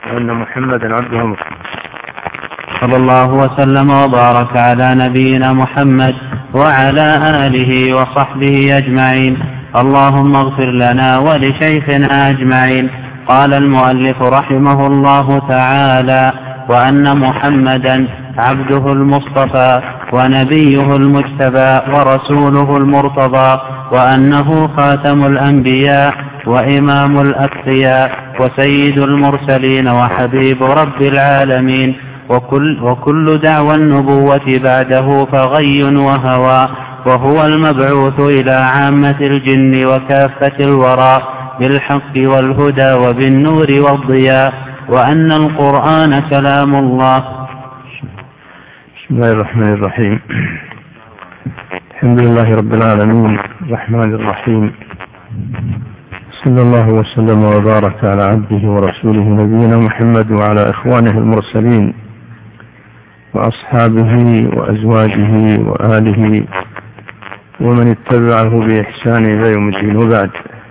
وأن محمدا عبده ورسوله. صلى الله وسلم وبارك على نبينا محمد وعلى آله وصحبه أجمعين. اللهم اغفر لنا ولشيخنا أجمعين. قال المؤلف رحمه الله تعالى: وأن محمدا عبده المصطفى ونبيه المجتبى ورسوله المرتضى، وأنه خاتم الأنبياء وإمام الأتقياء وسيد المرسلين وحبيب رب العالمين، وكل دعوى النبوة بعده فغي وهوى، وهو المبعوث إلى عامة الجن وكافة الورى بالحق والهدى وبالنور والضياء، وأن القرآن كلام الله. بسم الله الرحمن الرحيم. الحمد لله رب العالمين الرحمن الرحيم، صلى الله وسلم وبارك على عبده ورسوله نبينا محمد وعلى إخوانه المرسلين وأصحابه وأزواجه وآله ومن اتبعه بإحسان إلى يوم الدين. وبعد،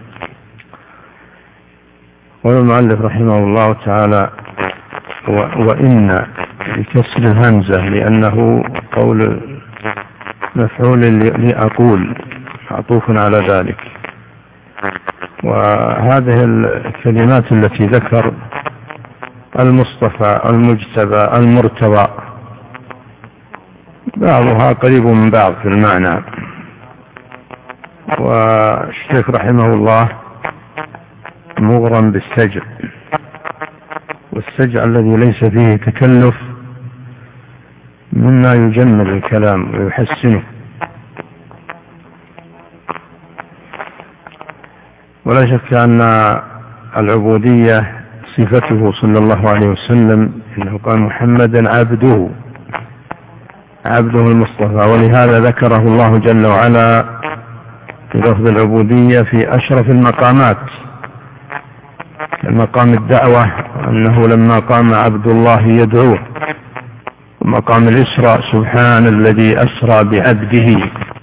والمؤلف رحمه الله تعالى: وإن بكسر الهمزة لأنه قول مفعول لأقول معطوف على ذلك. وهذه الكلمات التي ذكر: المصطفى، المجتبى، المرتضى، بعضها قريب من بعض في المعنى. والشيخ رحمه الله مغرم بالسجع، والسجع الذي ليس فيه تكلف مما يجمل الكلام ويحسنه. ولا شك أن العبودية صفته صلى الله عليه وسلم، إنه قال محمدا عبده المصطفى، ولهذا ذكره الله جل وعلا في لفظ العبودية في أشرف المقامات، مقام الدعوة، أنه لما قام عبد الله يدعوه، ومقام الإسراء سبحان الذي أسرى بعبده،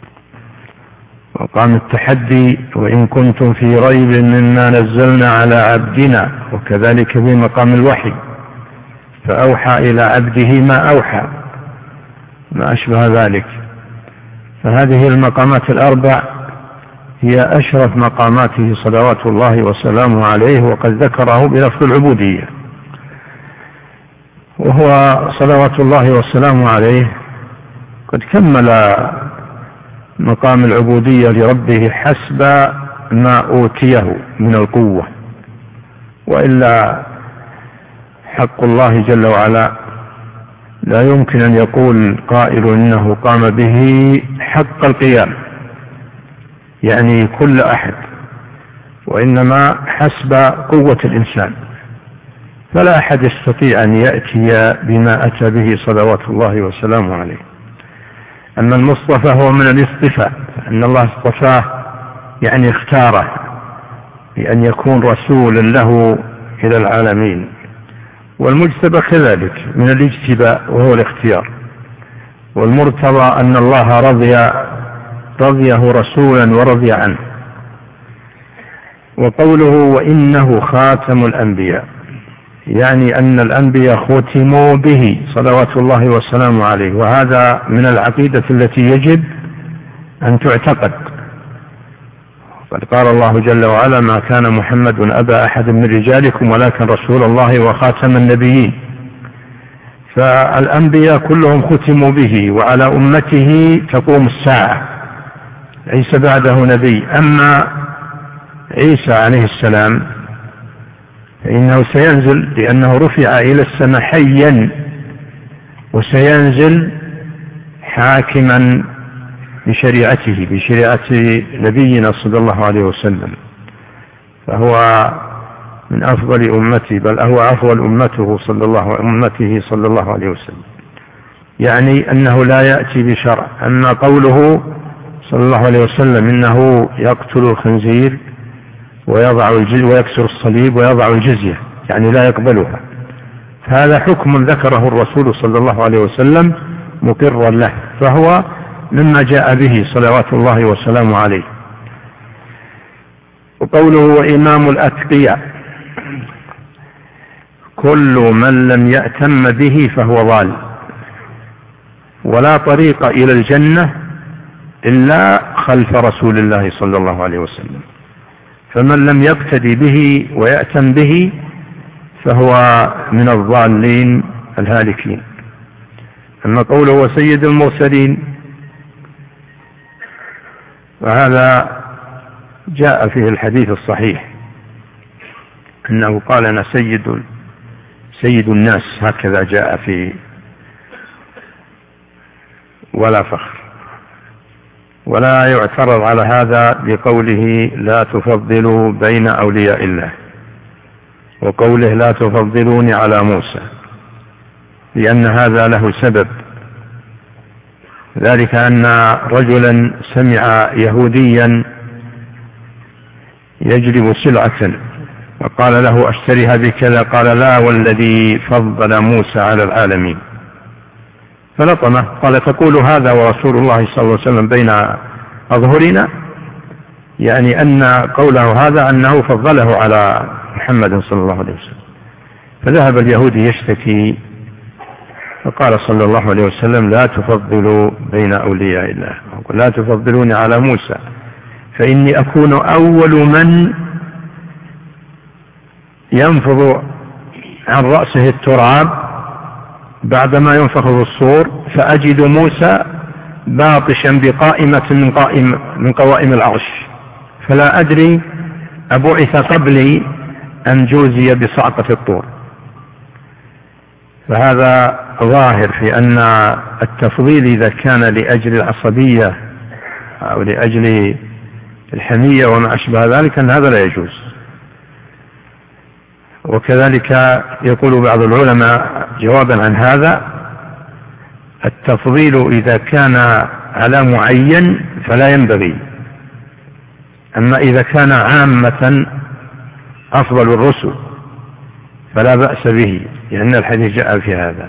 وقام التحدي وإن كنتم في ريب مما نزلنا على عبدنا، وكذلك في مقام الوحي فأوحى إلى عبده ما أوحى، ما أشبه ذلك. فهذه المقامات الأربع هي أشرف مقاماته صلوات الله وسلامه عليه، وقد ذكره بلفظ العبودية. وهو صلوات الله وسلامه عليه قد كمل مقام العبودية لربه حسب ما أوتيه من القوة، وإلا حق الله جل وعلا لا يمكن أن يقول قائل إنه قام به حق القيام، يعني كل أحد، وإنما حسب قوة الإنسان. فلا أحد يستطيع أن يأتي بما أتى به صلوات الله وسلامه عليه. أما المصطفى هو من الاصطفاء، فإن الله اصطفاه يعني اختاره بأن يكون رسولا له إلى العالمين. والمجتبى كذلك من الاجتباء وهو الاختيار. والمرتضى أن الله رضيه رسولا ورضي عنه. وقوله وإنه خاتم الأنبياء، يعني أن الأنبياء ختموا به صلوات الله وسلامه عليه، وهذا من العقيدة التي يجب أن تعتقد. قد قال الله جل وعلا: ما كان محمد أبا أحد من رجالكم ولكن رسول الله وخاتم النبيين. فالأنبياء كلهم ختموا به، وعلى أمته تقوم الساعة، ليس بعده نبي. أما عيسى عليه السلام فإنه سينزل، لأنه رفع إلى السماء حيا، وسينزل حاكما بشريعته، بشريعة نبينا صلى الله عليه وسلم. فهو من أفضل أمته، بل هو أفضل أمته صلى الله عليه وسلم، يعني أنه لا يأتي بشرع. أما قوله صلى الله عليه وسلم إنه يقتل الخنزير ويكسر الصليب ويضع الجزية، يعني لا يقبلها، فهذا حكم ذكره الرسول صلى الله عليه وسلم مقرا له، فهو مما جاء به صلوات الله وسلامه عليه. وقوله وإمام الأتقياء، كل من لم يأتم به فهو ضال، ولا طريق إلى الجنة إلا خلف رسول الله صلى الله عليه وسلم. فمن لم يقتدي به ويأتم به فهو من الضالين الهالكين. أما قوله وسيد المرسلين فهذا جاء فيه الحديث الصحيح أنه قال أنا سيد الناس، هكذا جاء فيه ولا فخر. ولا يعترض على هذا بقوله لا تفضلوا بين أولياء الله، وقوله لا تفضلوني على موسى، لأن هذا له سبب، ذلك أن رجلا سمع يهوديا يجلب سلعة وقال له أشتريها بكذا، قال لا والذي فضل موسى على العالمين، فلطمه قال تقول هذا ورسول الله صلى الله عليه وسلم بين أظهرنا، يعني أن قوله هذا أنه فضله على محمد صلى الله عليه وسلم. فذهب اليهودي يشتكي فقال صلى الله عليه وسلم لا تفضلوا بين أولياء الله، لا تفضلوني على موسى فإني أكون أول من ينفض عن رأسه التراب بعدما ينفخ في الصور، فأجد موسى باطشا بقائمة من قوائم العرش، فلا أدري أبعث قبلي أم جوزي بصعقة الطور. فهذا ظاهر في أن التفضيل إذا كان لأجل العصبية أو لأجل الحمية وما أشبه ذلك أن هذا لا يجوز. وكذلك يقول بعض العلماء جوابا عن هذا التفضيل إذا كان على معين فلا ينبغي، أما إذا كان عامة أفضل الرسل فلا بأس به، لأن الحديث جاء في هذا.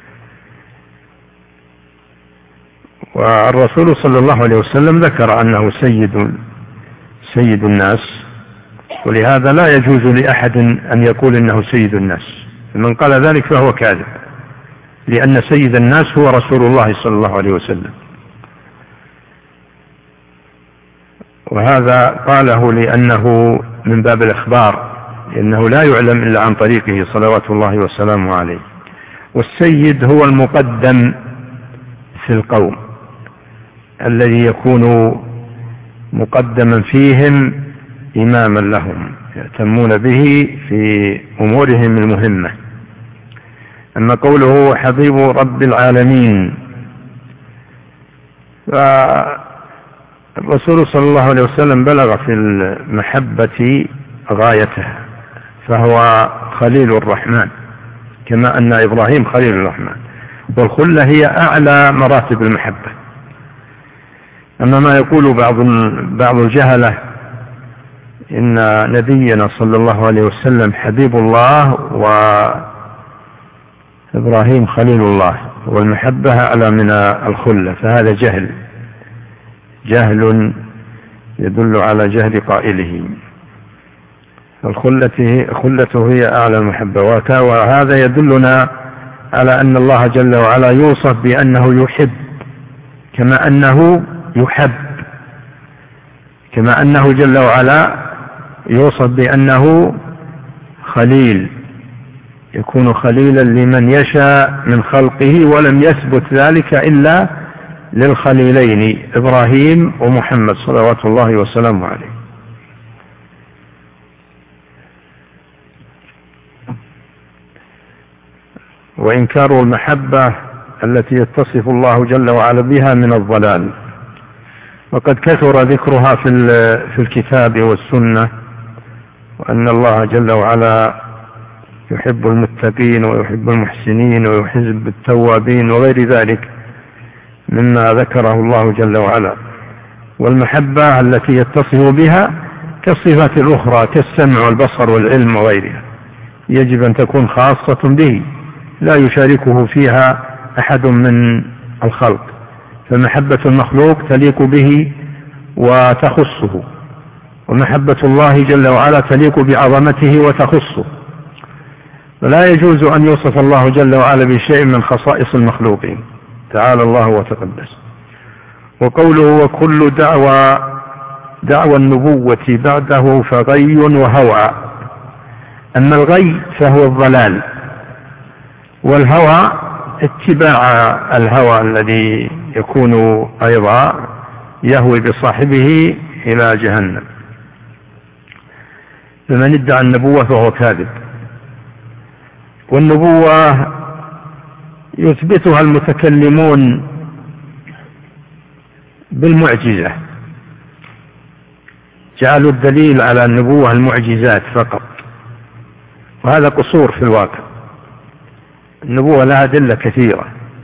والرسول صلى الله عليه وسلم ذكر أنه سيد الناس، ولهذا لا يجوز لأحد أن يقول إنه سيد الناس، من قال ذلك فهو كاذب، لأن سيد الناس هو رسول الله صلى الله عليه وسلم. وهذا قاله لأنه من باب الإخبار، لأنه لا يعلم إلا عن طريقه صلوات الله وسلامه عليه. والسيد هو المقدم في القوم الذي يكون مقدما فيهم إماما لهم يأتمون به في أمورهم المهمة. أما قوله حبيب رب العالمين، فالرسول صلى الله عليه وسلم بلغ في المحبة غايته، فهو خليل الرحمن كما أن إبراهيم خليل الرحمن، والخلة هي أعلى مراتب المحبة. أما ما يقول بعض الجهلة إن نبينا صلى الله عليه وسلم حبيب الله وإبراهيم خليل الله والمحبة أعلى من الخلة، فهذا جهل يدل على جهل قائله. خلته هي أعلى المحبة، وهذا يدلنا على أن الله جل وعلا يوصف بأنه يحب كما أنه يحب، كما أنه جل وعلا يوصف بأنه خليل، يكون خليلا لمن يشاء من خلقه، ولم يثبت ذلك إلا للخليلين إبراهيم ومحمد صلوات الله وسلامه عليه. وإنكار المحبة التي يتصف الله جل وعلا بها من الضلال، وقد كثر ذكرها في الكتاب والسنة، وأن الله جل وعلا يحب المتقين ويحب المحسنين ويحب التوابين وغير ذلك مما ذكره الله جل وعلا. والمحبة التي يتصف بها كالصفات الأخرى كالسمع والبصر والعلم وغيرها يجب أن تكون خاصة به، لا يشاركه فيها أحد من الخلق، فمحبة المخلوق تليق به وتخصه، ومحبة الله جل وعلا تليق بعظمته وتخصه. فلا يجوز أن يوصف الله جل وعلا بشيء من خصائص المخلوقين، تعالى الله وتقدس. وقوله وكل دعوى النبوة بعده فغي وهوى. أما الغي فهو الضلال، والهوى اتباع الهوى الذي يكون أيضا يهوي بصاحبه إلى جهنم. فمن ادعى النبوة فهو كاذب. والنبوة يثبتها المتكلمون بالمعجزة، جعلوا الدليل على النبوة المعجزات فقط، وهذا قصور في الواقع. النبوة لها أدلة كثيرة،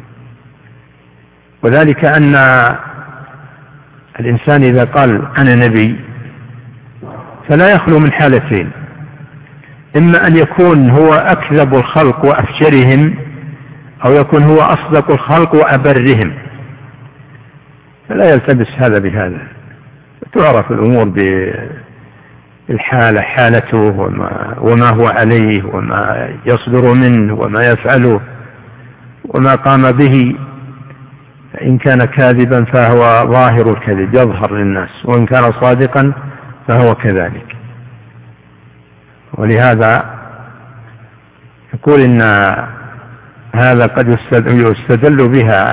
وذلك أن الإنسان إذا قال أنا نبي فلا يخلو من حالتين: إما أن يكون هو أكذب الخلق وأفجرهم، أو يكون هو أصدق الخلق وأبرهم، فلا يلتبس هذا بهذا. تعرف الأمور بالحالة، حالته وما هو عليه وما يصدر منه وما يفعله وما قام به. فإن كان كاذبا فهو ظاهر الكذب يظهر للناس، وإن كان صادقا فهو كذلك. ولهذا يقول إن هذا قد يستدل بها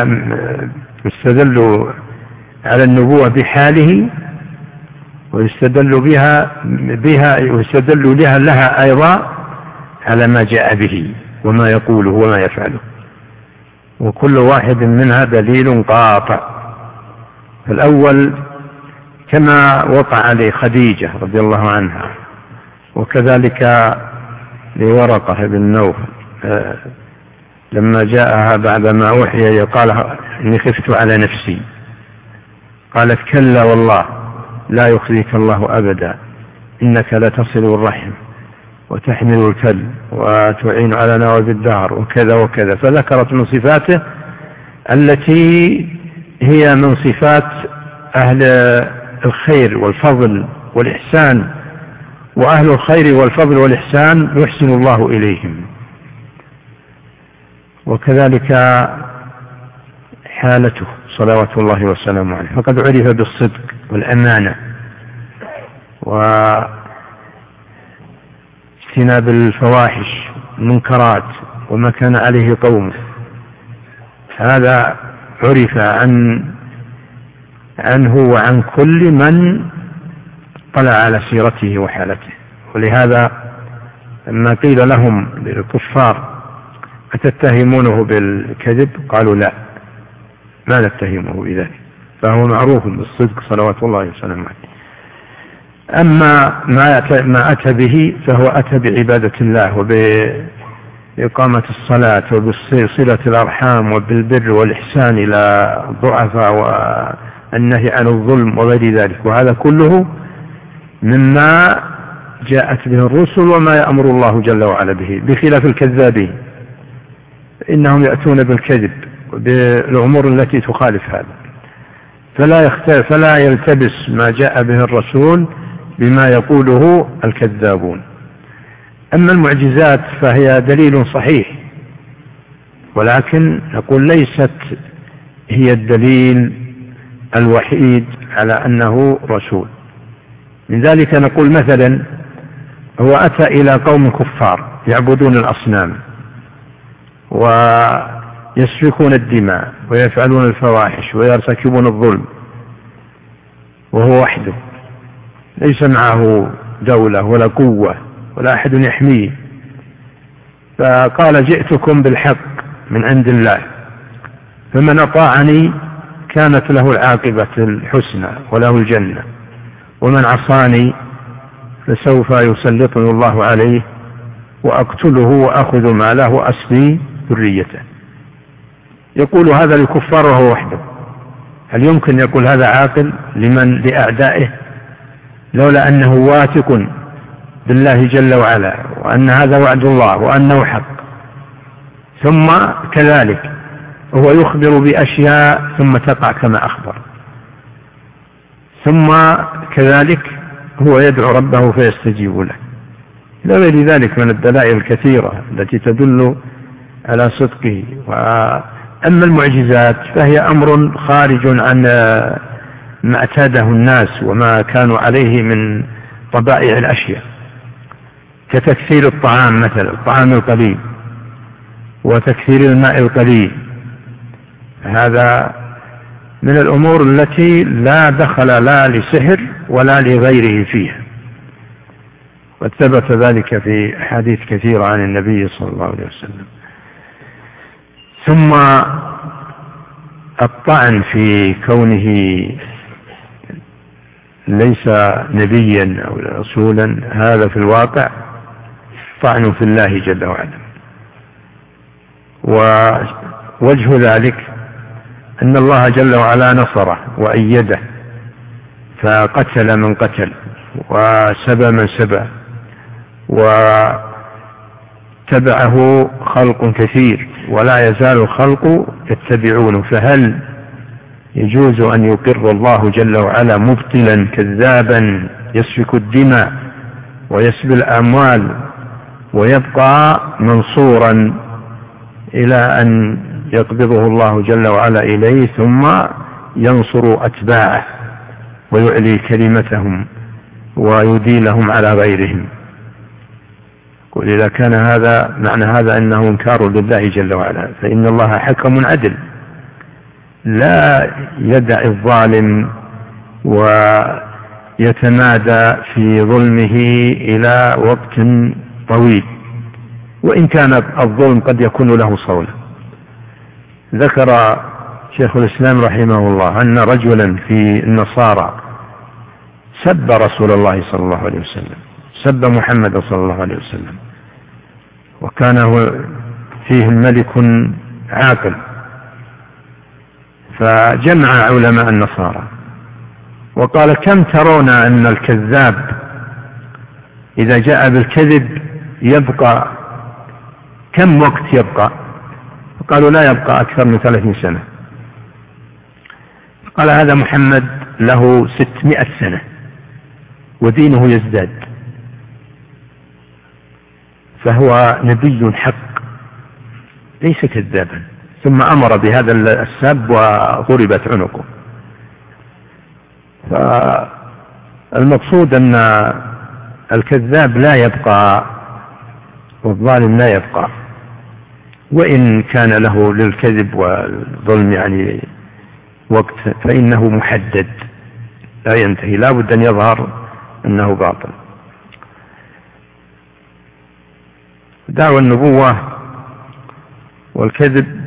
يستدل على النبوة بحاله، ويستدل ويستدل لها أيضا على ما جاء به وما يقوله وما يفعله، وكل واحد منها دليل قاطع. الأول كما وقع لخديجة رضي الله عنها، وكذلك لورقة بن نوفل لما جاءها بعدما أوحي قال إني خفت على نفسي، قالت كلا والله لا يخزيك الله أبدا، إنك لتصل الرحم وتحمل الكل وتعين على نواب الدهر وكذا وكذا. فذكرت من صفاته التي هي من صفات أهل الخير والفضل والإحسان، وأهل الخير والفضل والإحسان يحسن الله إليهم. وكذلك حالته صلوات الله وسلامه عليه، فقد عرف بالصدق والأمانة واجتناب الفواحش المنكرات وما كان عليه قومه. هذا عرف عنه وعن كل من طلع على سيرته وحالته. ولهذا لما قيل لهم للكفار أتتهمونه بالكذب قالوا لا، ما نتهمه بذلك، فهو معروف بالصدق صلوات الله وسلامه عليه. أما ما أتى به فهو أتى بعبادة الله وبإقامة الصلاة وبصلة الأرحام وبالبر والإحسان إلى الضعفاء والنهي عن الظلم وغير ذلك، وهذا كله مما جاءت به الرسل وما يأمر الله جل وعلا به، بخلاف الكذابين إنهم يأتون بالكذب بالأمور التي تخالف هذا، فلا يلتبس ما جاء به الرسول بما يقوله الكذابون. أما المعجزات فهي دليل صحيح، ولكن نقول ليست هي الدليل الوحيد على أنه رسول. من ذلك نقول مثلا هو أتى إلى قوم كفار يعبدون الأصنام ويسفكون الدماء ويفعلون الفواحش ويرتكبون الظلم، وهو وحده ليس معه دولة ولا قوة ولا أحد يحميه، فقال جئتكم بالحق من عند الله، فمن أطاعني كانت له العاقبة الحسنى وله الجنة، ومن عصاني فسوف يسلطني الله عليه وأقتله وأخذ ماله وأسبي ذريته. يقول هذا للكفار وهو وحده. هل يمكن يقول هذا عاقل لأعدائه؟ لولا أنه واثق بالله جل وعلا وأن هذا وعد الله وأنه حق، ثم كذلك هو يخبر بأشياء ثم تقع كما أخبر، ثم كذلك هو يدعو ربه فيستجيب له. إلى غير ذلك من الدلائل الكثيرة التي تدل على صدقه. أما المعجزات فهي أمر خارج عن ما اعتاده الناس وما كانوا عليه من طبائع الأشياء، كتكثير الطعام مثلا، الطعام القليل، وتكثير الماء القليل. هذا من الأمور التي لا دخل لا لسحر ولا لغيره فيها، قد ثبت ذلك في حديث كثير عن النبي صلى الله عليه وسلم. ثم الطعن في كونه ليس نبيا أو رسولا، هذا في الواقع طعن في الله جل وعلا. ووجه ذلك أن الله جل وعلا نصره وأيده، فقتل من قتل وسبى من سبى، وتبعه خلق كثير ولا يزال الخلق يتبعونه. فهل يجوز أن يقر الله جل وعلا مبطلا كذابا يسفك الدماء ويسبي الأموال ويبقى منصورا إلى أن يقبضه الله جل وعلا إليه ثم ينصر أتباعه ويعلي كلمتهم ويديلهم على غيرهم؟ قل إذا كان هذا معنى هذا أنه إنكار لله جل وعلا، فإن الله حكم عدل لا يدع الظالم ويتمادى في ظلمه إلى وقت طويل، وإن كان الظلم قد يكون له صولة. ذكر شيخ الإسلام رحمه الله أن رجلا في النصارى سب رسول الله صلى الله عليه وسلم، سب محمد صلى الله عليه وسلم، وكان فيهم ملك عاقل، فجمع علماء النصارى وقال: كم ترون أن الكذاب إذا جاء بالكذب يبقى كم وقت يبقى؟ قالوا: لا يبقى أكثر من 30 سنة. قال: هذا محمد له 600 سنة ودينه يزداد، فهو نبي حق ليس كذابا. ثم أمر بهذا السب وضربت عنقه. فالمقصود أن الكذاب لا يبقى والظالم لا يبقى، وإن كان له للكذب والظلم يعني وقت فإنه محدد لا ينتهي، لا بد أن يظهر أنه باطل. دعوى النبوة والكذب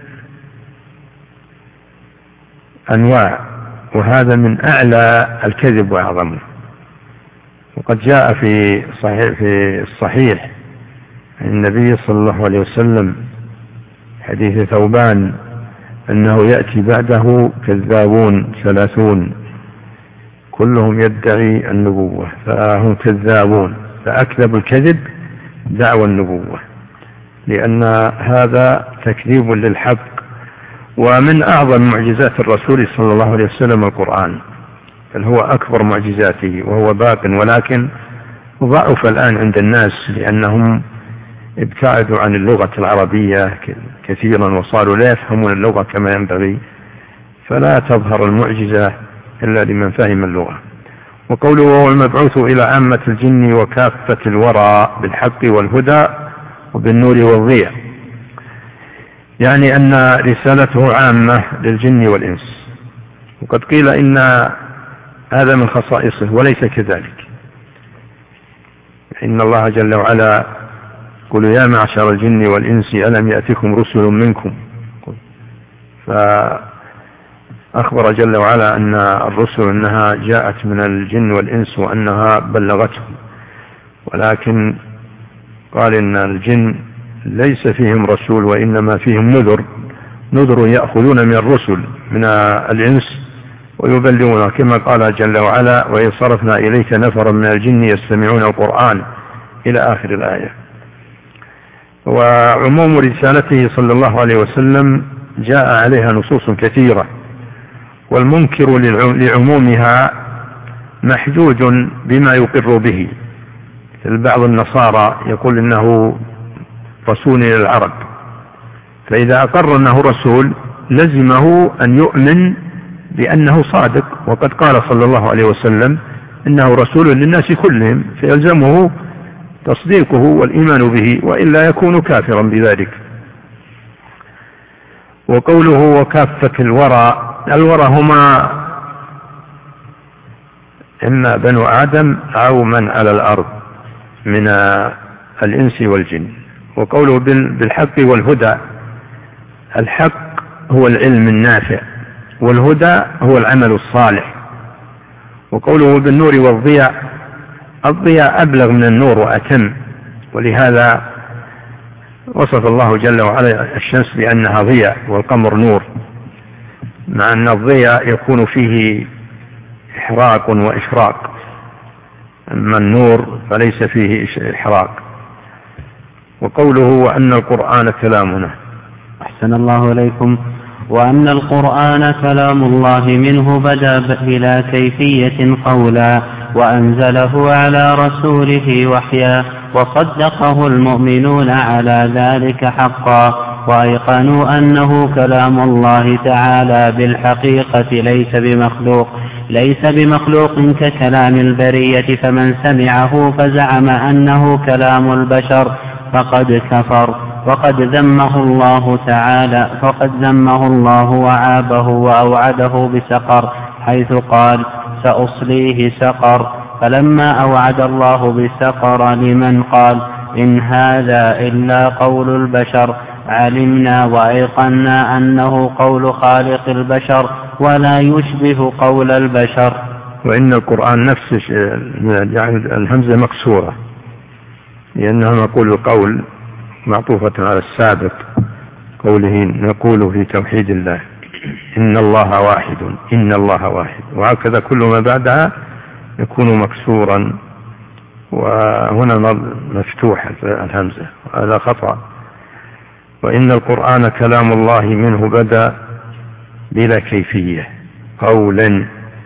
أنواع، وهذا من أعلى الكذب وأعظمه. وقد جاء في الصحيح عن النبي صلى الله عليه وسلم حديث ثوبان أنه يأتي بعده كذابون 30 كلهم يدعي النبوة فهم كذابون، فأكذب الكذب دعوى النبوة، لأن هذا تكذيب للحق. ومن أعظم معجزات الرسول صلى الله عليه وسلم القرآن، بل هو أكبر معجزاته وهو باق، ولكن ضعف الآن عند الناس لأنهم ابتعدوا عن اللغة العربية كثيرا وصاروا لا يفهمون اللغة كما ينبغي، فلا تظهر المعجزة إلا لمن فهم اللغة. وقوله: وهو المبعوث إلى عامة الجن وكافة الورى بالحق والهدى وبالنور والضياء، يعني أن رسالته عامة للجن والإنس. وقد قيل إن هذا من خصائصه وليس كذلك، إن الله جل وعلا قل: يا معشر الجن والإنس ألم يأتكم رسل منكم، فأخبر جل وعلا أن الرسل أنها جاءت من الجن والإنس وأنها بلغتهم، ولكن قال إن الجن ليس فيهم رسول وإنما فيهم نذر يأخذون من الرسل من الإنس ويبلغون، كما قال جل وعلا: وإذ صرفنا إليك نفرا من الجن يستمعون القرآن إلى آخر الآية. وعموم رسالته صلى الله عليه وسلم جاء عليها نصوص كثيرة، والمنكر لعمومها محجوج بما يقر به، بعض النصارى يقول إنه رسول إلى العرب، فإذا أقر أنه رسول لزمه أن يؤمن بأنه صادق، وقد قال صلى الله عليه وسلم إنه رسول للناس كلهم، فيلزمه تصديقه والإيمان به، وإلا يكون كافرا بذلك. وقوله وكافة الورى هما إما بنو آدم أو من على الأرض من الإنس والجن. وقوله بالحق والهدى، الحق هو العلم النافع، والهدى هو العمل الصالح. وقوله بالنور والضياء، الضياء أبلغ من النور وأتم، ولهذا وصف الله جل وعلا الشمس بأنها ضياء والقمر نور، مع أن الضياء يكون فيه إحراق وإشراق، أما النور فليس فيه إحراق. وقوله وأن القرآن كلامنا. أحسن الله إليكم. وأن القرآن كلام الله منه بدأ بلا كيفية قولا، وأنزله على رسوله وحيا، وصدقه المؤمنون على ذلك حقا، وأيقنوا أنه كلام الله تعالى بالحقيقة ليس بمخلوق ككلام البرية، فمن سمعه فزعم أنه كلام البشر فقد كفر، وقد ذمه الله وعابه وأوعده بسقر، حيث قال سأصليه سقر. فلما أوعد الله بسقر لمن قال إن هذا إلا قول البشر، علمنا وأيقنا أنه قول خالق البشر ولا يشبه قول البشر. وإن القرآن نفسه يعني الهمزة مكسورة، لأنها نقول القول معطوفة على السابق، قوله نقول في توحيد الله إن الله واحد، إن الله واحد، وهكذا كل ما بعدها يكون مكسورا، وهنا مفتوحة الهمزة، هذا خطأ. وإن القرآن كلام الله منه بدأ بلا كيفية قولا.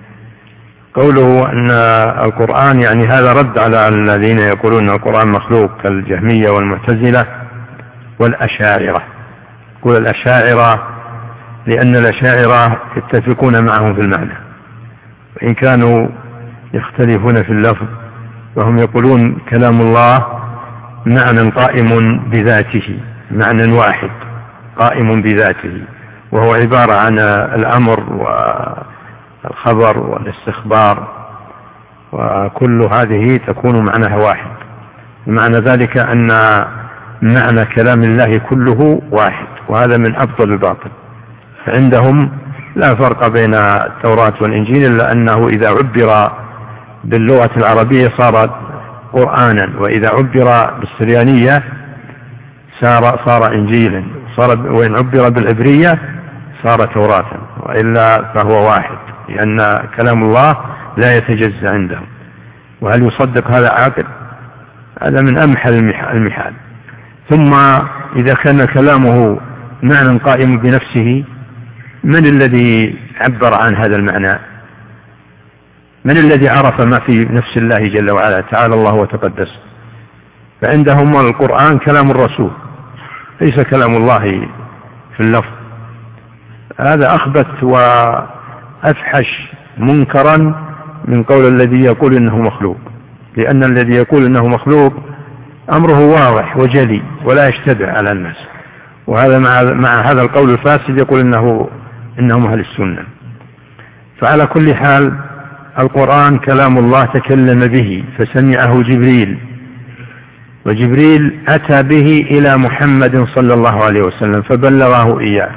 قوله أن القرآن يعني هذا رد على الذين يقولون القرآن مخلوق كالجهمية والمعتزلة والأشاعرة. يقول الأشاعرة لأن الأشاعرة يتفقون معهم في المعنى، وإن كانوا يختلفون في اللفظ، وهم يقولون كلام الله معنى قائم بذاته، معنى واحد قائم بذاته، وهو عبارة عن الأمر والخبر والاستخبار، وكل هذه تكون معناها واحد. معنى ذلك أن معنى كلام الله كله واحد، وهذا من أفضل الباطل. فعندهم لا فرق بين التوراة والإنجيل، إلا أنه إذا عبر باللغة العربية صار قرآنا، وإذا عبر بالسريانية صار إنجيلا، وإن عبر بالعبرية صار توراة، وإلا فهو واحد، لأن كلام الله لا يتجزأ عندهم. وهل يصدق هذا عاقل؟ هذا من أمحل المحال. ثم إذا كان كلامه معنى قائم بنفسه، من الذي عبر عن هذا المعنى؟ من الذي عرف ما في نفس الله جل وعلا؟ تعالى الله وتقدس. فعندهم القرآن كلام الرسول، ليس كلام الله في اللفظ. هذا أخبث وأفحش منكرا من قول الذي يقول إنه مخلوق، لأن الذي يقول إنه مخلوق أمره واضح وجلي ولا يشتبه على الناس، وهذا مع هذا القول الفاسد يقول إنهم أهل السنة. فعلى كل حال القرآن كلام الله تكلم به فسمعه جبريل، وجبريل أتى به إلى محمد صلى الله عليه وسلم فبلغه إياه،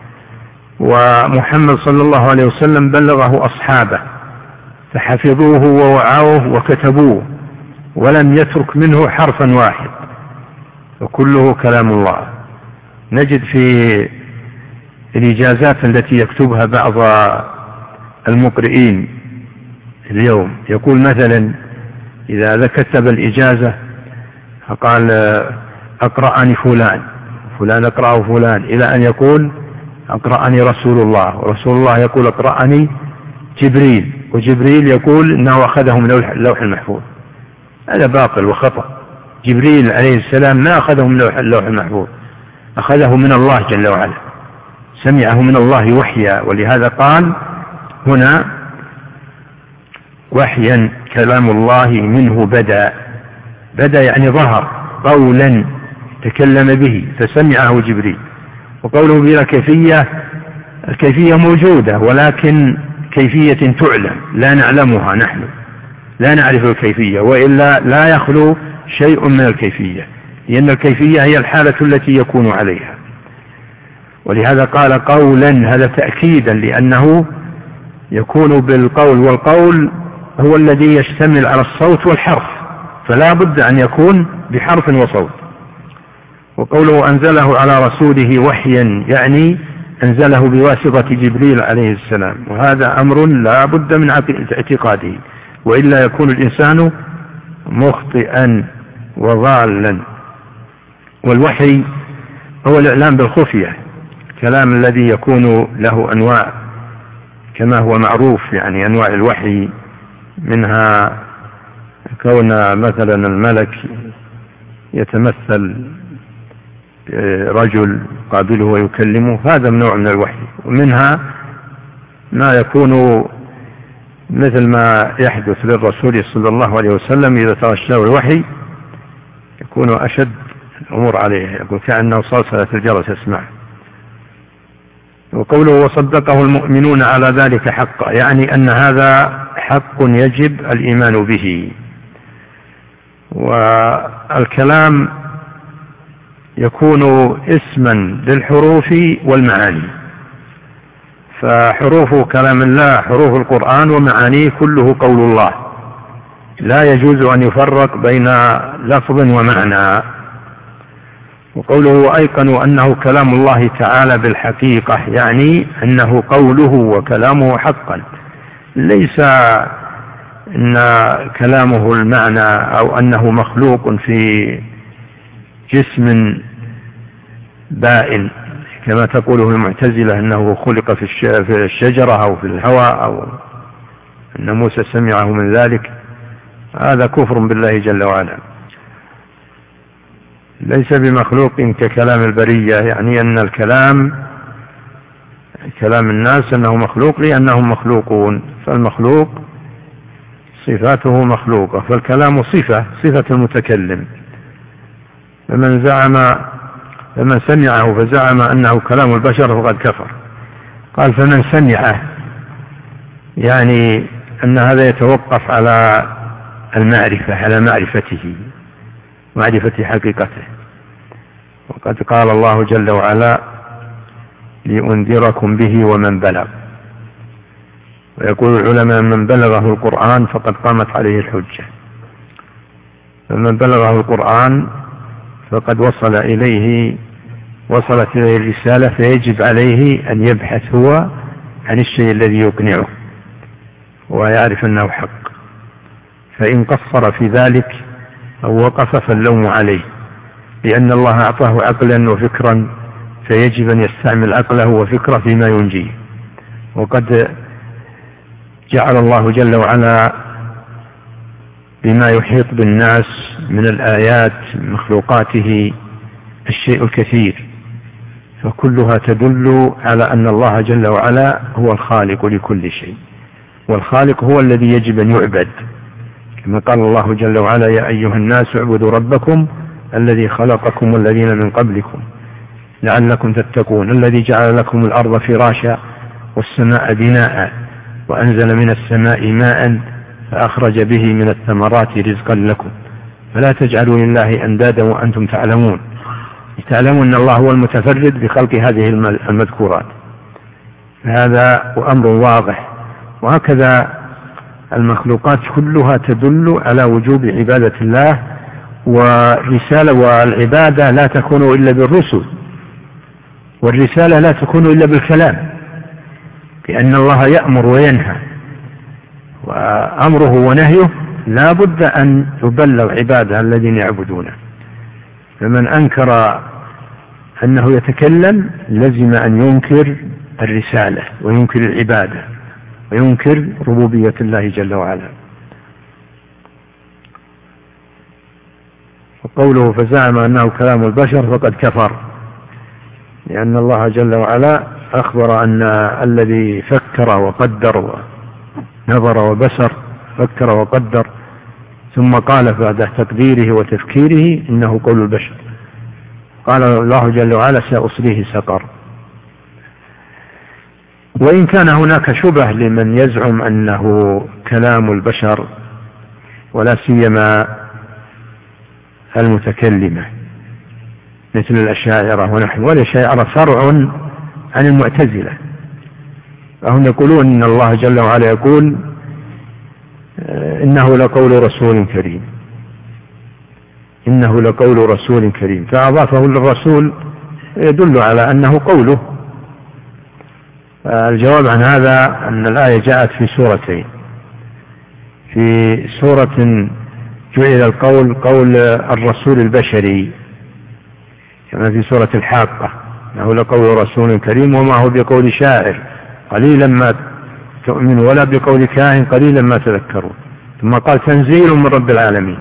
ومحمد صلى الله عليه وسلم بلغه أصحابه فحفظوه ووعوه وكتبوه، ولم يترك منه حرفا واحد، وكله كلام الله. نجد في الإجازات التي يكتبها بعض المقرئين اليوم، يقول مثلا إذا كتب الإجازة فقال أقرأني فلان أقرأه فلان، إلى أن يقول أقرأني رسول الله، ورسول الله يقول أقرأني جبريل، وجبريل يقول إنه أخذه من اللوح المحفوظ. هذا باطل وخطأ. جبريل عليه السلام ما أخذه من اللوح المحفوظ، أخذه من الله جل وعلا، سمعه من الله وحيا. ولهذا قال هنا وحيا كلام الله منه بدأ يعني ظهر قولا تكلم به فسمعه جبريل. وقوله بلا كيفية، الكيفية موجودة ولكن كيفية تعلم لا نعلمها، نحن لا نعرف الكيفية، وإلا لا يخلو شيء من الكيفية، لأن الكيفية هي الحالة التي يكون عليها. ولهذا قال قولا، هذا تأكيدا لأنه يكون بالقول، والقول هو الذي يشتمل على الصوت والحرف، فلا بد أن يكون بحرف وصوت. وقوله أنزله على رسوله وحيا يعني أنزله بواسطة جبريل عليه السلام، وهذا أمر لا بد من اعتقاده، وإلا يكون الإنسان مخطئا وضالا. والوحي هو الإعلام بالخفية، الكلام الذي يكون له أنواع كما هو معروف، يعني أنواع الوحي منها كون مثلا الملك يتمثل رجل قابله ويكلمه، هذا نوع من الوحي. ومنها ما يكون مثل ما يحدث للرسول صلى الله عليه وسلم إذا تغشاه الوحي يكون أشد الأمور عليه، يقول كأنه صلصلة الجرس يسمع. وقوله وصدقه المؤمنون على ذلك حقا، يعني أن هذا حق يجب الإيمان به. والكلام يكون اسما للحروف والمعاني، فحروف كلام الله حروف القرآن ومعانيه كله قول الله، لا يجوز أن يفرق بين لفظ ومعنى. وقوله أيقنوا أنه كلام الله تعالى بالحقيقة، يعني أنه قوله وكلامه حقا، ليس أن كلامه المعنى أو أنه مخلوق في جسم بائن كما تقوله المعتزلة أنه خلق في الشجرة أو في الهواء أو أن موسى سمعه من ذلك، هذا كفر بالله جل وعلا. ليس بمخلوق ككلام البرية، يعني أن كلام الناس أنه مخلوق لأنهم مخلوقون، فالمخلوق صفاته مخلوقة، فالكلام صفة المتكلم. فمن سمعه فزعم أنه كلام البشر فقد كفر. قال فمن سمعه يعني أن هذا يتوقف على المعرفة، على معرفة حقيقته. وقد قال الله جل وعلا لأنذركم به ومن بلغ. ويقول العلماء من بلغه القرآن فقد قامت عليه الحجة، فمن بلغه القرآن فقد وصلت إليه الرسالة، فيجب عليه أن يبحث هو عن الشيء الذي يقنعه ويعرف أنه حق. فإن قصر في ذلك أو وقف فاللوم عليه، لأن الله أعطاه عقلا وفكرا، فيجب أن يستعمل عقله وفكره فيما ينجيه. وقد جعل الله جل وعلا بما يحيط بالناس من الآيات مخلوقاته الشيء الكثير، فكلها تدل على أن الله جل وعلا هو الخالق لكل شيء، والخالق هو الذي يجب أن يعبد، كما قال الله جل وعلا يا أيها الناس اعبدوا ربكم الذي خلقكم والذين من قبلكم لعلكم تتقون، الذي جعل لكم الأرض فراشا والسماء بناء وأنزل من السماء ماء فأخرج به من الثمرات رزقا لكم فلا تجعلوا لله أندادا وأنتم تعلمون، تعلموا أن الله هو المتفرد بخلق هذه المذكورات. هذا أمر واضح. وهكذا المخلوقات كلها تدل على وجوب عبادة الله، والرسالة والعبادة لا تكون إلا بالرسل، والرسالة لا تكون إلا بالكلام، لأن الله يأمر وينهى، وأمره ونهيه لا بد أن يبلغ عباده الذين يعبدونه. فمن أنكر أنه يتكلم لزم أن ينكر الرسالة وينكر العبادة وينكر ربوبية الله جل وعلا. وقوله فزعم أنه كلام البشر فقد كفر، لأن الله جل وعلا أخبر أن الذي فكر وقدر ونظر وبصر، فكر وقدر ثم قال بعد تقديره وتفكيره إنه قول البشر. قال الله جل وعلا سأصليه سقر. وإن كان هناك شبه لمن يزعم أنه كلام البشر ولا سيما المتكلمة مثل الأشاعرة ونحن، والأشاعرة فرع عن المعتزلة، فهم يقولون إن الله جل وعلا يقول إنه لقول رسول كريم، إنه لقول رسول كريم، فأضافه للرسول يدل على أنه قوله. الجواب عن هذا أن الآية جاءت في سورتين، في سورة جعل القول قول الرسول البشري كما في سورة الحاقة إنه لقول رسول كريم وما هو بقول شاعر قليلا ما تؤمن ولا بقول كاهن قليلا ما تذكرون. ثم قال تنزيل من رب العالمين،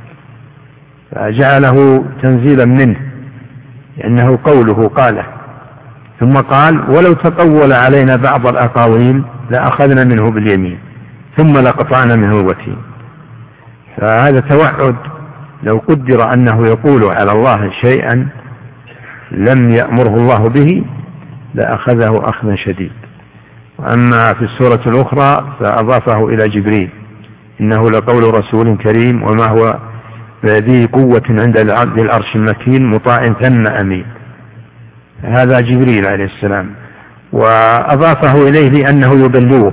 فجعله تنزيلا منه لأنه قوله قاله. ثم قال ولو تقول علينا بعض الأقاويل لأخذنا منه باليمين ثم لقطعنا منه الوتين. فهذا توعد، لو قدر أنه يقول على الله شيئا لم يأمره الله به لأخذه أخذا شديد. وأما في السورة الأخرى فأضافه إلى جبريل إنه لقول رسول كريم وما هو ذي قوة عند العرش المكين مطاع ثم أمين، هذا جبريل عليه السلام. وأضافه إليه لأنه يبلغه،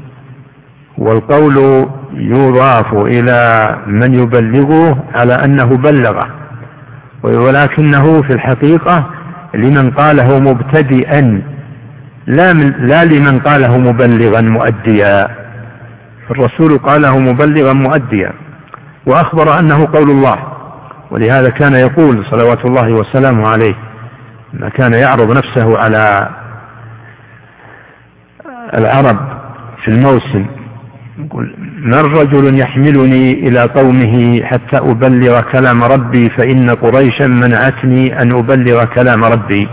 والقول يضاف إلى من يبلغه على أنه بلغه، ولكنه في الحقيقة لمن قاله مبتدئا لا لمن قاله مبلغا مؤديا. الرسول قاله مبلغا مؤديا وأخبر أنه قول الله، ولهذا كان يقول صلوات الله وسلامه عليه ما كان يعرض نفسه على العرب في الموسم يقول من رجل يحملني إلى قومه حتى أبلغ كلام ربي فإن قريشا منعتني أن أبلغ كلام ربي.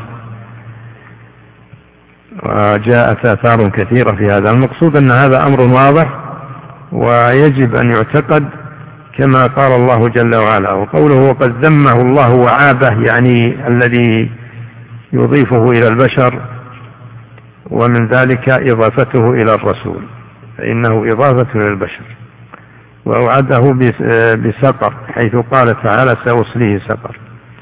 وجاءت آثار كثيرة في هذا. المقصود أن هذا أمر واضح ويجب أن يعتقد كما قال الله جل وعلا. وقوله وقد ذمه الله وعابه يعني الذي يضيفه إلى البشر، ومن ذلك إضافته إلى الرسول فإنه إضافة إلى البشر. وأوعده بسقر حيث قال تعالى سأصليه سقر.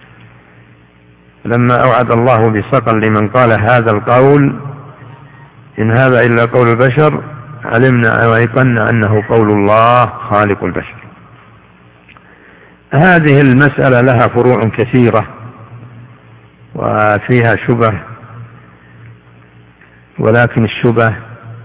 لما أوعد الله بسقر لمن قال هذا القول إن هذا إلا قول البشر علمنا وأيقنا أنه قول الله خالق البشر. هذه المسألة لها فروع كثيرة وفيها شبه، ولكن الشبه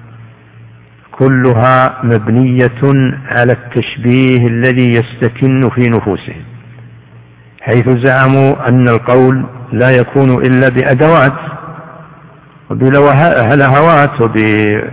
كلها مبنية على التشبيه الذي يستكن في نفوسهم، حيث زعموا أن القول لا يكون إلا بأدوات وبلهوات وبحبال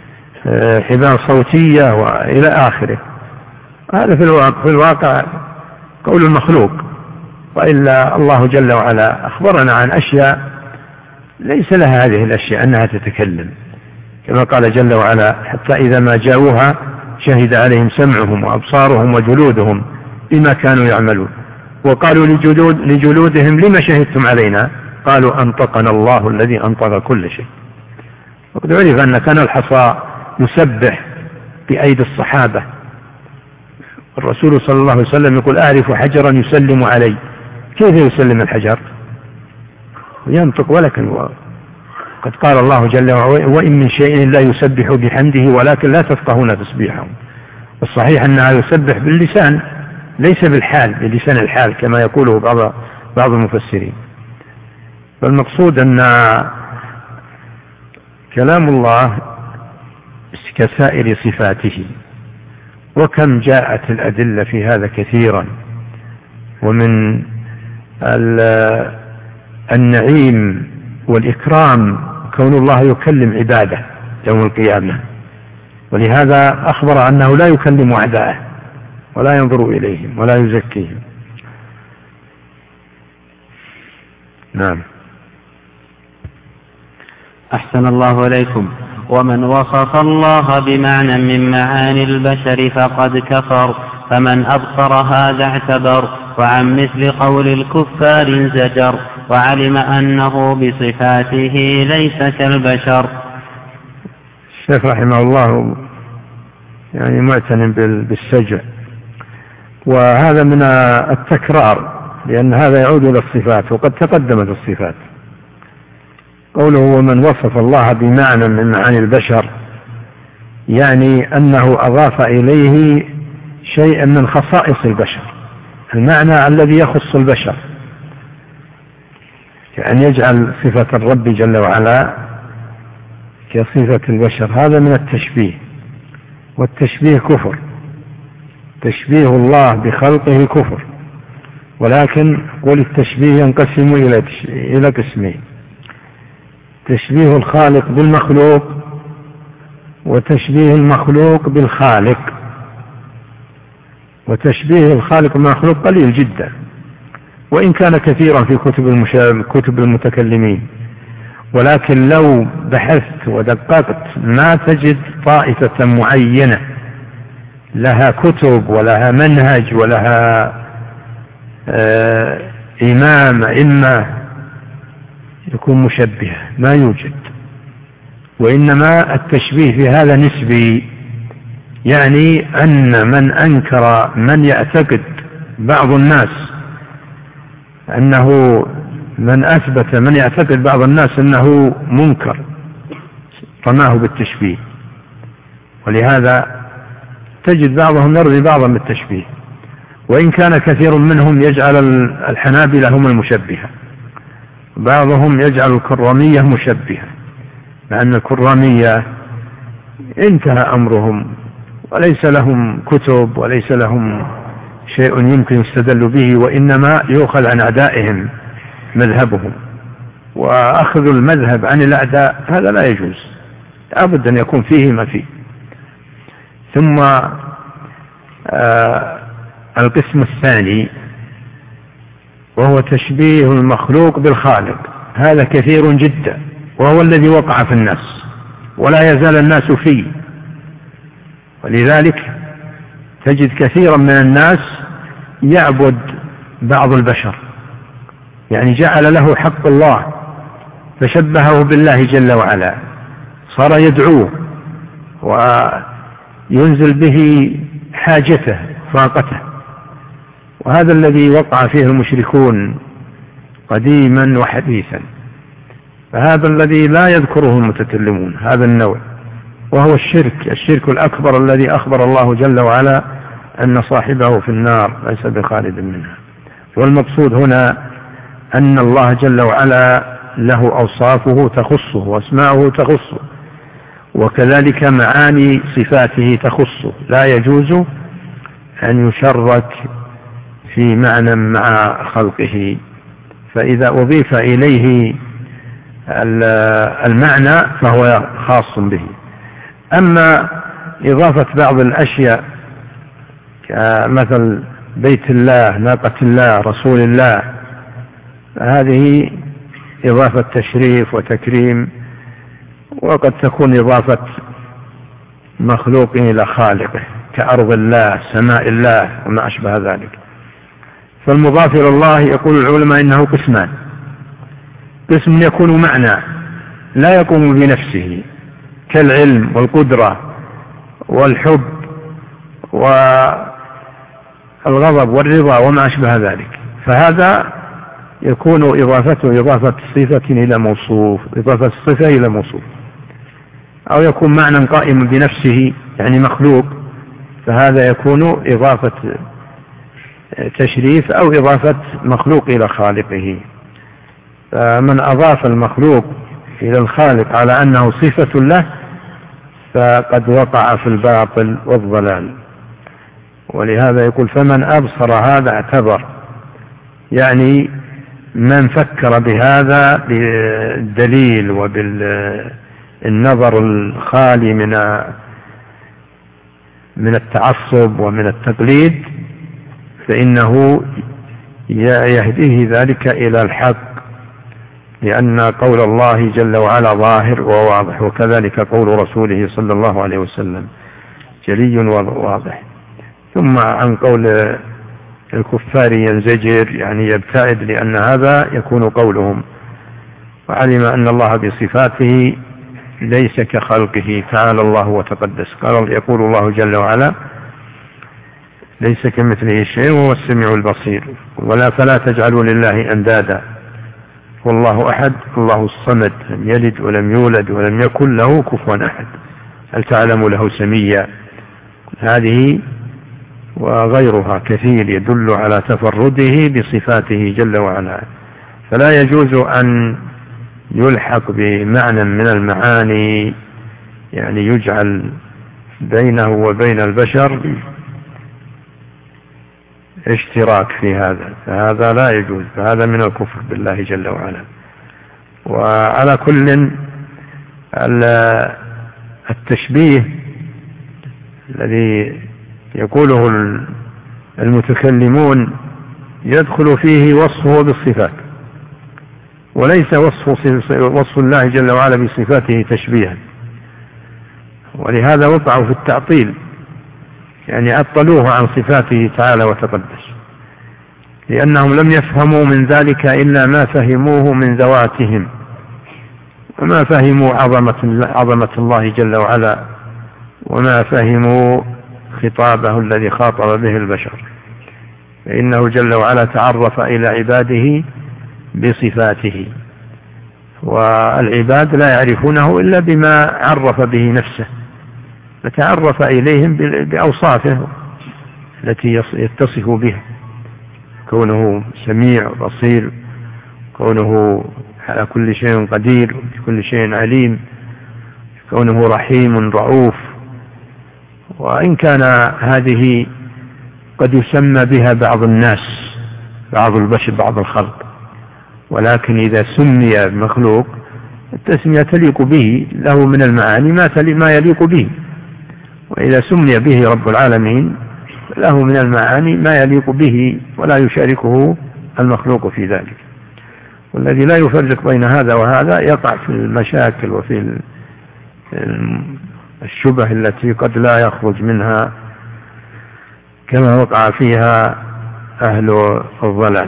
صوتية وإلى آخره. هذا في الواقع قول المخلوق، وإلا الله جل وعلا أخبرنا عن أشياء ليس لها هذه الأشياء أنها تتكلم، كما قال جل وعلا حتى إذا ما جاءوها شهد عليهم سمعهم وأبصارهم وجلودهم بما كانوا يعملون وقالوا لجلودهم لما شهدتم علينا قالوا أنطقنا الله الذي أنطق كل شيء. وقد عرف أن كان الحصى يسبح بأيدي الصحابة. الرسول صلى الله عليه وسلم يقول أعرف حجرا يسلم علي. كيف يسلم الحجر؟ ينطق ولكن قد قال الله جل وعلا وإن من شيء لا يسبح بحمده ولكن لا تفقهون تسبيحهم. الصحيح أنها يسبح باللسان ليس بالحال، بلسان الحال كما يقوله بعض المفسرين. فالمقصود أن كلام الله كسائر صفاته، وكم جاءت الأدلة في هذا كثيرا. ومن النعيم والإكرام كون الله يكلم عباده يوم القيامة، ولهذا أخبر أنه لا يكلم أعداءه ولا ينظر إليهم ولا يزكيهم. نعم. أحسن الله إليكم. ومن وصف الله بمعنى من معاني البشر فقد كفر، فمن أبصر هذا اعتبر، وعن مثل قول الكفار انزجر، وعلم أنه بصفاته ليس كالبشر. الشيخ رحمه الله يعني معتن بالسجع، وهذا من التكرار، لأن هذا يعود إلى الصفات، وقد تقدمت الصفات. قوله ومن وصف الله بمعنى من معاني البشر، يعني أنه أضاف إليه شيئا من خصائص البشر، المعنى الذي يخص البشر، يعني يجعل صفة الرب جل وعلا كصفة البشر. هذا من التشبيه، والتشبيه كفر، تشبيه الله بخلقه كفر. ولكن قول التشبيه ينقسم إلى قسمين: تشبيه الخالق بالمخلوق، وتشبيه المخلوق بالخالق. وتشبيه الخالق بالمخلوق قليل جدا، وإن كان كثيرا في كتب المتكلمين، ولكن لو بحثت ودققت ما تجد طائفة معينة لها كتب ولها منهج ولها إمام يكون مشبه، ما يوجد. وإنما التشبيه في هذا نسبي، يعني أن من أنكر، من يعتقد بعض الناس أنه من أثبت، من يعتقد بعض الناس أنه منكر رماه بالتشبيه، ولهذا تجد بعضهم يرضي بعضا بالتشبيه، وإن كان كثير منهم يجعل الحنابلة هم المشبهة، بعضهم يجعل الكرامية مشبهة، مع أن الكرامية انتهى أمرهم وليس لهم كتب وليس لهم شيء يمكن يستدل به، وإنما يؤخذ عن أعدائهم مذهبهم، وأخذ المذهب عن الأعداء هذا لا يجوز، أبدا أن يكون فيه ما فيه. ثم القسم الثاني وهو تشبيه المخلوق بالخالق، هذا كثير جدا، وهو الذي وقع في الناس ولا يزال الناس فيه. ولذلك تجد كثيرا من الناس يعبد بعض البشر، يعني جعل له حق الله فشبهه بالله جل وعلا، صار يدعوه وينزل به حاجته فاقته. وهذا الذي وقع فيه المشركون قديما وحديثا، فهذا الذي لا يذكره المتكلمون، هذا النوع، وهو الشرك الأكبر الذي أخبر الله جل وعلا أن صاحبه في النار ليس بخالد منها. والمقصود هنا أن الله جل وعلا له أوصافه تخصه وأسماؤه تخصه، وكذلك معاني صفاته تخصه، لا يجوز أن يشرك في معنى مع خلقه، فإذا أضيف إليه المعنى فهو خاص به. أما إضافة بعض الأشياء كمثل بيت الله، ناقة الله، رسول الله، هذه إضافة تشريف وتكريم، وقد تكون إضافة مخلوق إلى خالقه كأرض الله، سماء الله، وما أشبه ذلك. فالمضاف إلى الله يقول العلماء إنه قسمان: قسم يكون معنى لا يقوم بنفسه كالعلم والقدرة والحب والغضب والرضا وما أشبه ذلك، فهذا يكون إضافته إضافة صفة إلى موصوف، إضافة الصفة إلى موصوف. أو يكون معنى قائم بنفسه يعني مخلوق، فهذا يكون إضافة تشريف أو إضافة مخلوق إلى خالقه. فمن أضاف المخلوق إلى الخالق على أنه صفة له فقد وقع في الباطل والضلال. ولهذا يقول: فمن أبصر هذا اعتبر، يعني من فكر بهذا بالدليل وبالنظر الخالي من التعصب ومن التقليد، فإنه يهديه ذلك إلى الحق لأن قول الله جل وعلا ظاهر وواضح، وكذلك قول رسوله صلى الله عليه وسلم جلي وواضح. ثم عن قول الكفار ينزجر، يعني يبتعد، لأن هذا يكون قولهم. وعلم أن الله بصفاته ليس كخلقه، تعالى الله وتقدس. يقول الله جل وعلا ليس كمثله شيء وهو السميع البصير. فلا تجعلوا لله أندادا، والله أحد الله الصمد، لم يلد ولم يولد ولم يكن له كفوا أحد. هل تعلم له سميا؟ هذه وغيرها كثير يدل على تفرده بصفاته جل وعلا. فلا يجوز أن يلحق بمعنى من المعاني، يعني يجعل بينه وبين البشر اشتراك في هذا، فهذا لا يجوز، فهذا من الكفر بالله جل وعلا. وعلى كل التشبيه الذي يقوله المتكلمون يدخل فيه وصفه بالصفات، وليس وصف الله جل وعلا بصفاته تشبيها. ولهذا وقعوا في التعطيل، يعني عطلوه عن صفاته تعالى وتقدس، لأنهم لم يفهموا من ذلك إلا ما فهموه من ذواتهم، وما فهموا عظمة الله جل وعلا، وما فهموا خطابه الذي خاطب به البشر. فإنه جل وعلا تعرف إلى عباده بصفاته، والعباد لا يعرفونه إلا بما عرف به نفسه، فتعرف إليهم بأوصافه التي يتصف بها، كونه سميع بصير، كونه على كل شيء قدير، كل شيء عليم، كونه رحيم رؤوف. وإن كان هذه قد يسمى بها بعض الناس، بعض البشر، بعض الخلق، ولكن إذا سمي مخلوق التسمية تليق به، له من المعاني ما يليق به. وإذا سمي به رب العالمين له من المعاني ما يليق به، ولا يشاركه المخلوق في ذلك. والذي لا يفرق بين هذا وهذا يقع في المشاكل وفي الشبه التي قد لا يخرج منها كما وقع فيها أهل الضلال.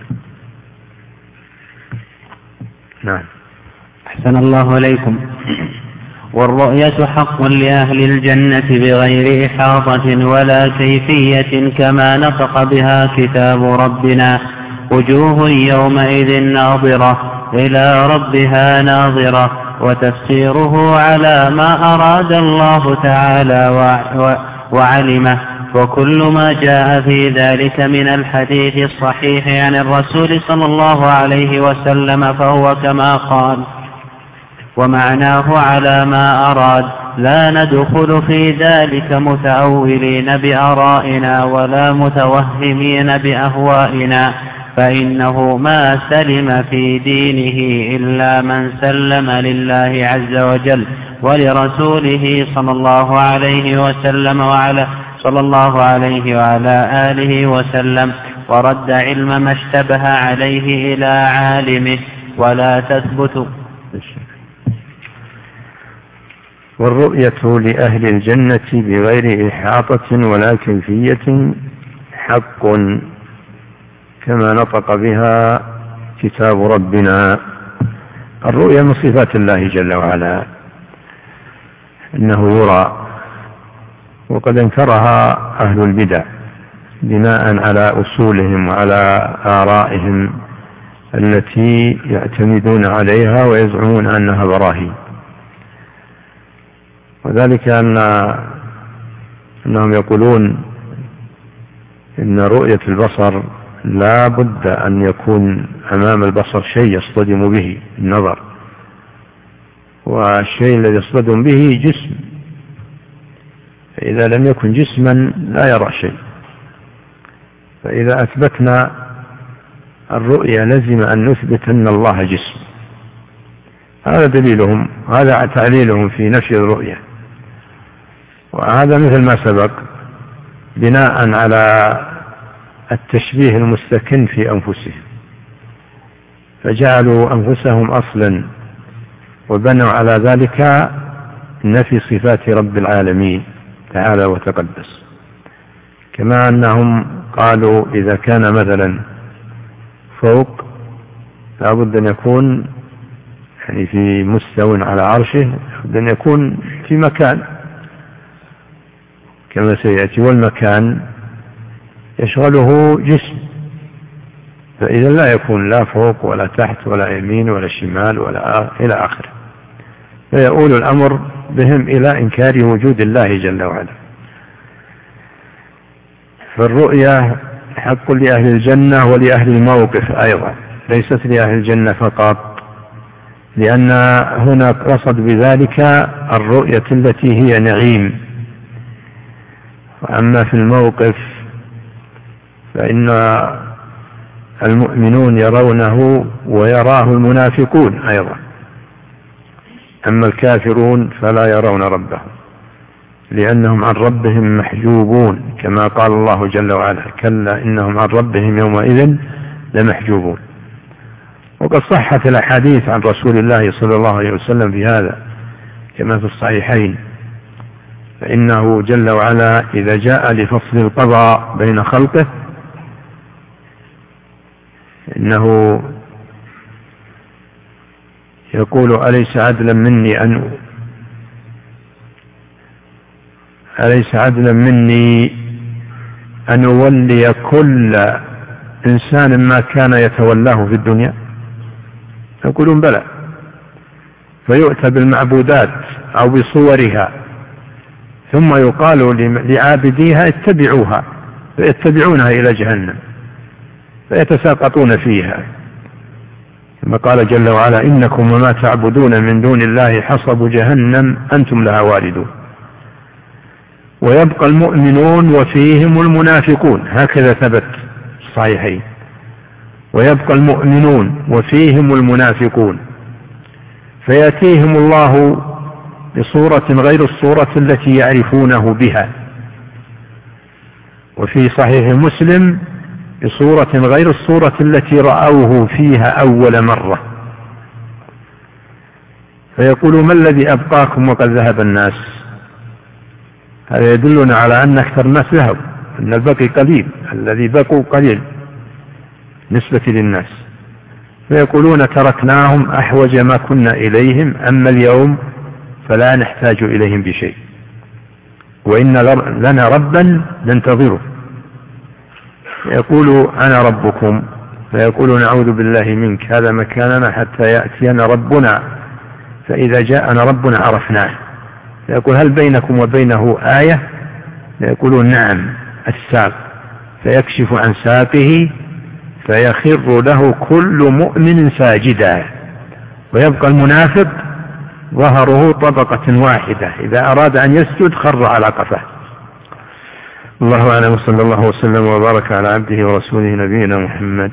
نعم. أحسن الله إليكم. والرؤية حق لأهل الجنة بغير إحاطة ولا كيفية، كما نطق بها كتاب ربنا: وجوه يومئذ ناظرة إلى ربها ناظرة. وتفسيره على ما أراد الله تعالى وعلمه، وكل ما جاء في ذلك من الحديث الصحيح عن الرسول صلى الله عليه وسلم فهو كما قال، ومعناه على ما أراد. لا ندخل في ذلك متأولين بآرائنا ولا متوهمين بأهوائنا، فإنه ما سلم في دينه إلا من سلم لله عز وجل ولرسوله صلى الله عليه وسلم وعلى آله وسلم، ورد علم ما اشتبه عليه إلى عالمه ولا تثبت. والرؤية لأهل الجنة بغير إحاطة ولا كيفية حق، كما نطق بها كتاب ربنا. الرؤيا من صفات الله جل وعلا، إنه يرى، وقد انكرها أهل البدع بناء على أصولهم وعلى آرائهم التي يعتمدون عليها ويزعمون أنها براهين. وذلك أنهم يقولون إن رؤية البصر لا بد أن يكون أمام البصر شيء يصطدم به النظر، والشيء الذي يصطدم به جسم، فإذا لم يكن جسما لا يرى شيء. فإذا أثبتنا الرؤية لزم أن نثبت أن الله جسم. هذا دليلهم، هذا تعليلهم في نفي الرؤية. وهذا مثل ما سبق بناء على التشبيه المستكن في أنفسهم. فجعلوا أنفسهم أصلا وبنوا على ذلك نفي صفات رب العالمين تعالى وتقدس. كما أنهم قالوا إذا كان مثلا فوق لابد أن يكون يعني في مستوى على عرشه، لابد أن يكون في مكان كما سيأتي، والمكان يشغله جسم، فإذا لا يكون لا فوق ولا تحت ولا يمين ولا شمال ولا إلى آخره، فيؤول الأمر بهم إلى إنكار وجود الله جل وعلا. فالرؤيا حق لأهل الجنة ولأهل الموقف أيضا، ليست لأهل الجنة فقط، لأن هنا قصد بذلك الرؤية التي هي نعيم. وأما في الموقف فإن المؤمنون يرونه ويراه المنافقون أيضا، أما الكافرون فلا يرون ربهم لأنهم عن ربهم محجوبون، كما قال الله جل وعلا: كلا إنهم عن ربهم يومئذ لمحجوبون. وقد صحت الأحاديث عن رسول الله صلى الله عليه وسلم في هذا كما في الصحيحين، فإنه جل وعلا إذا جاء لفصل القضاء بين خلقه إنه يقول: أليس عدلا مني أن أولي كل إنسان ما كان يتولاه في الدنيا؟ يقولون: بلى. فيؤتى بالمعبودات أو بصورها ثم يقال لعابديها: اتبعوها، فيتبعونها إلى جهنم فيتساقطون فيها، كما قال جل وعلا: إنكم وما تعبدون من دون الله حصب جهنم أنتم لها واردون. ويبقى المؤمنون وفيهم المنافقون، هكذا ثبت الصحيحين: ويبقى المؤمنون وفيهم المنافقون، فيأتيهم الله بصورة غير الصورة التي يعرفونه بها. وفي صحيح مسلم: بصورة غير الصورة التي رأوه فيها أول مرة. فيقول: ما الذي أبقاكم وقد ذهب الناس؟ هذا يدلنا على أن أكثر الناس ذهبوا، أن البقي قليل، الذي بقوا قليل نسبة للناس. فيقولون: تركناهم أحوج ما كنا إليهم، أما اليوم فلا نحتاج إليهم بشيء، وإن لنا ربا ننتظره. يقول: أنا ربكم، فيقول: نعوذ بالله منك، هذا مكاننا حتى يأتينا ربنا، فإذا جاءنا ربنا عرفناه. فيقول: هل بينكم وبينه آية؟ فيقولون: نعم، الساق. فيكشف عن ساقه فيخر له كل مؤمن ساجدا، ويبقى المنافق ظهره طبقة واحدة، إذا أراد أن يسجد خر على قفاه. الله أعلم، صلى الله وسلم وبارك على عبده ورسوله نبينا محمد.